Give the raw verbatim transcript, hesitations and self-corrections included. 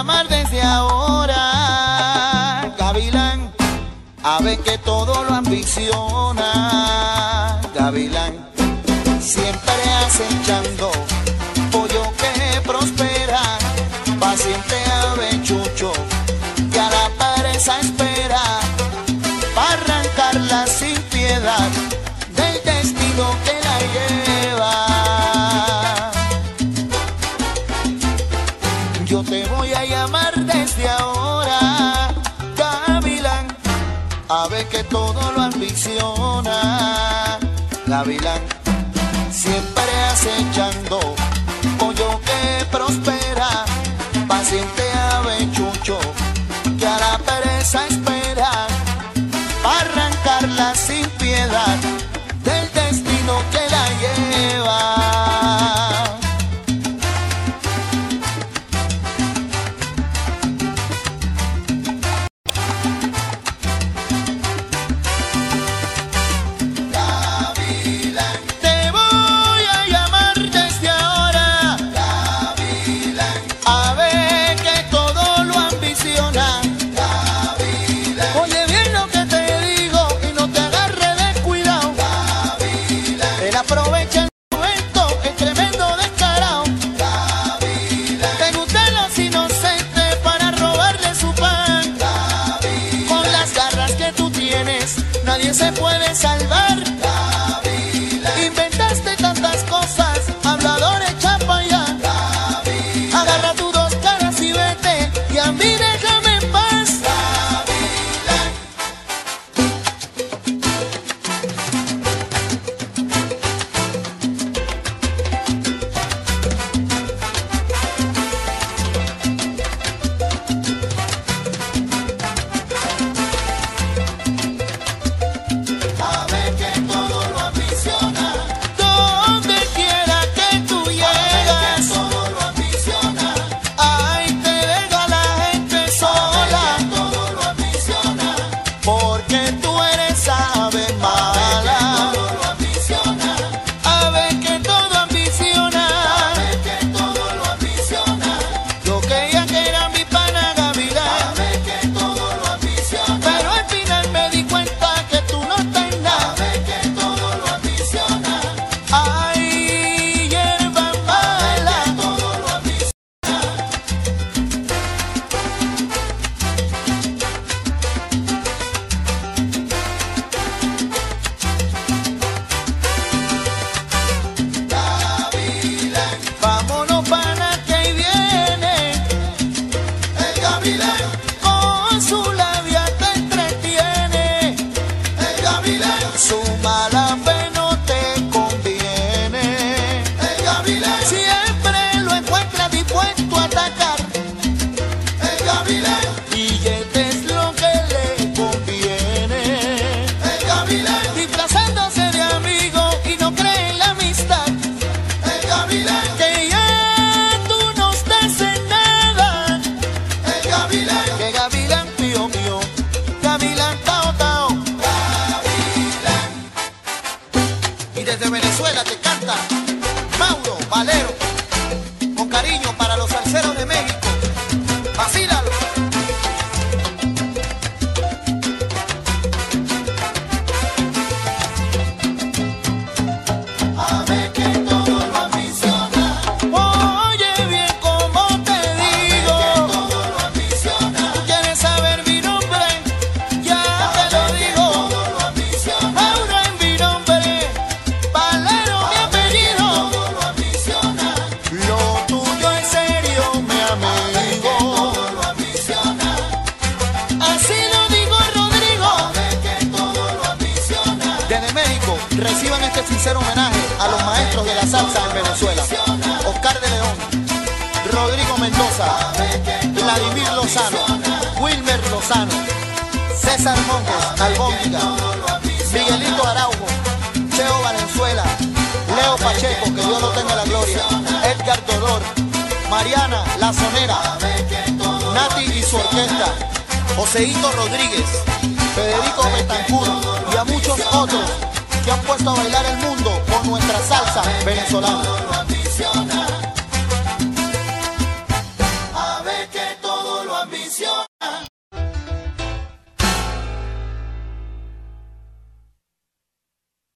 llamar desde ahora, Gavilán, ave que todo lo ambiciona, Gavilán, siempre acechando, pollo que prospera, paciente ave chucho, que a la pereza espera, para arrancarla sin piedad del destino que la lleva. Yo te voy a llamar desde ahora, Gavilán, ave que todo lo ambiciona, Gavilán, siempre acechando, pollo que prospera, paciente ave chucho, que a la pereza espera, para arrancarla sin piedad del destino que la lleva. Nadie se puede salvar. Gavilán. Inventaste tantas cosas, hablador, echa pa' allá. Gavilán. Agarra tus dos caras y vete, y a mí déjame en paz. Gavilán. Desde Venezuela te canta Mauro Valero, con cariño para los salseros de México. Vacílalo. A ver que todo lo ambiciona. Oye bien como te digo. A ver que todo lo ambiciona. ¿Tú quieres saber mi nombre? Ya te lo digo. Todo lo ambiciona. Mauro en mi nombre. Valero mi apellido. Todo lo ambiciona. Lo tuyo es serio, mi amigo. Todo lo ambiciona. Así lo digo, Rodrigo. A ver que todo lo ambiciona. Desde México reciban este sincero homenaje a los maestros de la salsa en Venezuela: Oscar de León, Rodrigo Mendoza, Vladimir Lozano, Wilmer Lozano, César Montes, Albóndiga, Miguelito Araujo, Cheo Valenzuela, Leo Pacheco, que Dios lo tenga en la gloria, Edgar Dodor, Mariana La Sonera, Nati y su orquesta, Joseito Rodríguez, Federico Betancur y a muchos otros que han puesto a bailar el mundo